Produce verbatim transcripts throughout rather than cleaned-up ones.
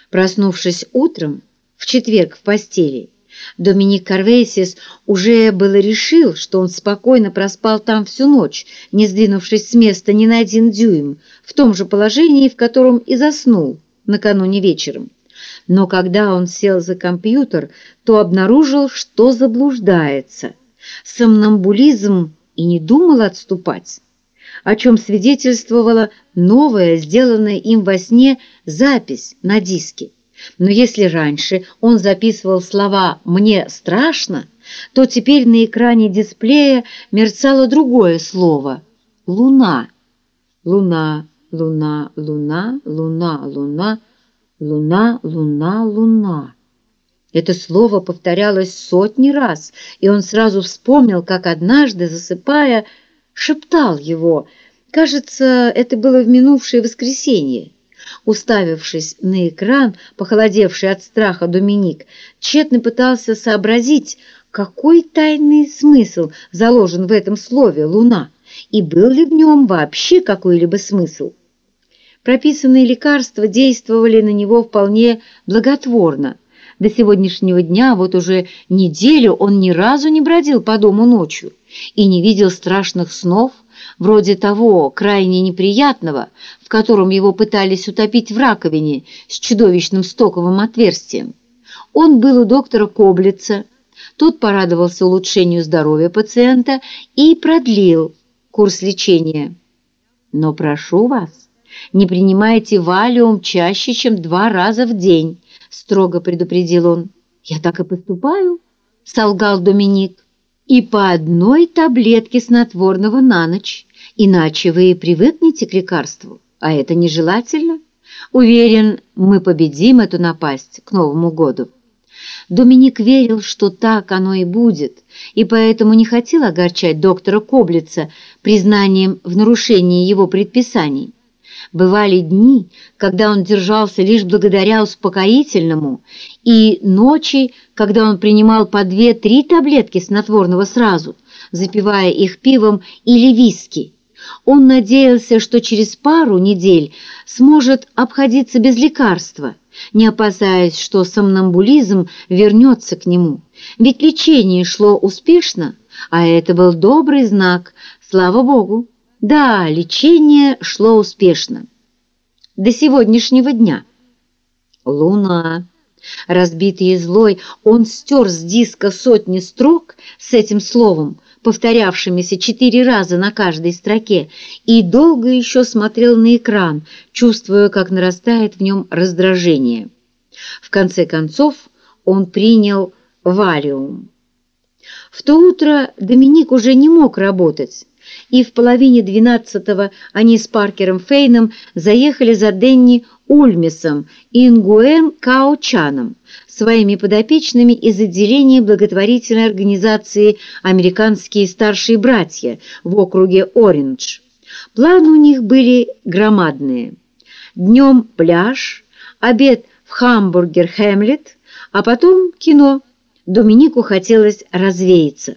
Проснувшись утром, в четверг в постели, Доминик Карвейсис уже было решил, что он спокойно проспал там всю ночь, не сдвинувшись с места ни на один дюйм, в том же положении, в котором и заснул накануне вечером. Но когда он сел за компьютер, то обнаружил, что заблуждается. Сомнамбулизм и не думал отступать, о чем свидетельствовала новая, сделанная им во сне, запись на диске. Но если раньше он записывал слова «мне страшно», то теперь на экране дисплея мерцало другое слово — «луна». Луна, луна, луна, луна, луна, луна, луна, луна. Это слово повторялось сотни раз, и он сразу вспомнил, как однажды, засыпая, шептал его. Кажется, это было в минувшее воскресенье. Уставившись на экран, похолодевший от страха Доминик тщетно пытался сообразить, какой тайный смысл заложен в этом слове «луна», и был ли в нем вообще какой-либо смысл. Прописанные лекарства действовали на него вполне благотворно. До сегодняшнего дня, вот уже неделю, он ни разу не бродил по дому ночью и не видел страшных снов, вроде того крайне неприятного, в котором его пытались утопить в раковине с чудовищным стоковым отверстием. Он был у доктора Коблица, тот порадовался улучшению здоровья пациента и продлил курс лечения. Но прошу вас, не принимайте валиум чаще, чем два раза в день, строго предупредил он. «Я так и поступаю», — солгал Доминик. «И по одной таблетке снотворного на ночь, иначе вы привыкнете к лекарству, а это нежелательно. Уверен, мы победим эту напасть к Новому году». Доминик верил, что так оно и будет, и поэтому не хотел огорчать доктора Коблица признанием в нарушении его предписаний. Бывали дни, когда он держался лишь благодаря успокоительному, и ночи, когда он принимал по две-три таблетки снотворного сразу, запивая их пивом или виски. Он надеялся, что через пару недель сможет обходиться без лекарства, не опасаясь, что сомнамбулизм вернется к нему. Ведь лечение шло успешно, а это был добрый знак, слава Богу. Да, лечение шло успешно. До сегодняшнего дня. Луна. Разбитый и злой, он стер с диска сотни строк с этим словом, повторявшимися четыре раза на каждой строке, и долго еще смотрел на экран, чувствуя, как нарастает в нем раздражение. В конце концов он принял валиум. В то утро Доминик уже не мог работать, и в половине двенадцатого они с Паркером Фейном заехали за Дэнни Ульмисом и Нгуэн Као Чаном, своими подопечными из отделения благотворительной организации «Американские старшие братья» в округе Ориндж. Планы у них были громадные. Днем пляж, обед в Хамбургер Хэмлет, а потом кино. Доминику хотелось развеяться.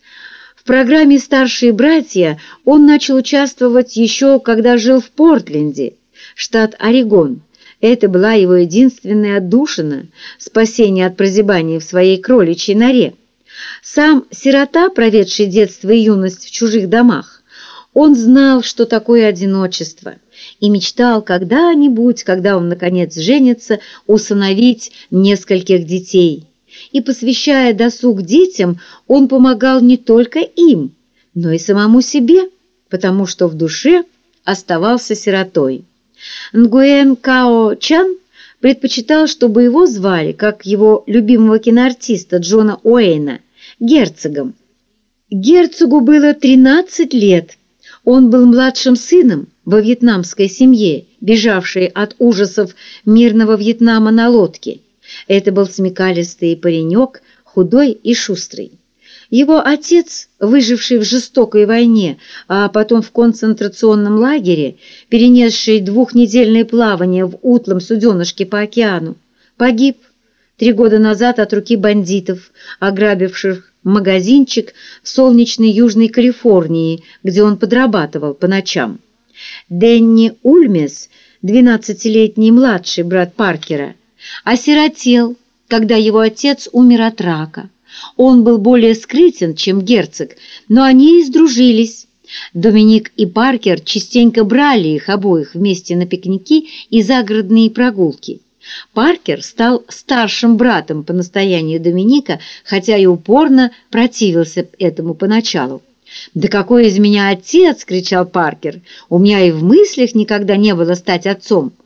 В программе «Старшие братья» он начал участвовать еще, когда жил в Портленде, штат Орегон. Это была его единственная отдушина, спасение от прозябания в своей кроличьей норе. Сам сирота, проведший детство и юность в чужих домах, он знал, что такое одиночество, и мечтал когда-нибудь, когда он, наконец, женится, усыновить нескольких детей. И, посвящая досуг детям, он помогал не только им, но и самому себе, потому что в душе оставался сиротой. Нгуэн Као Чан предпочитал, чтобы его звали, как его любимого киноартиста Джона Уэйна, герцогом. Герцогу было тринадцать лет. Он был младшим сыном во вьетнамской семье, бежавшей от ужасов мирного Вьетнама на лодке. Это был смекалистый паренек, худой и шустрый. Его отец, выживший в жестокой войне, а потом в концентрационном лагере, перенесший двухнедельное плавание в утлом суденышке по океану, погиб три года назад от руки бандитов, ограбивших магазинчик в солнечной Южной Калифорнии, где он подрабатывал по ночам. Дэнни Ульмис, двенадцатилетний младший брат Паркера, осиротел, когда его отец умер от рака. Он был более скрытен, чем герцог, но они и сдружились. Доминик и Паркер частенько брали их обоих вместе на пикники и загородные прогулки. Паркер стал старшим братом по настоянию Доминика, хотя и упорно противился этому поначалу. «Да какой из меня отец!» — кричал Паркер. «У меня и в мыслях никогда не было стать отцом.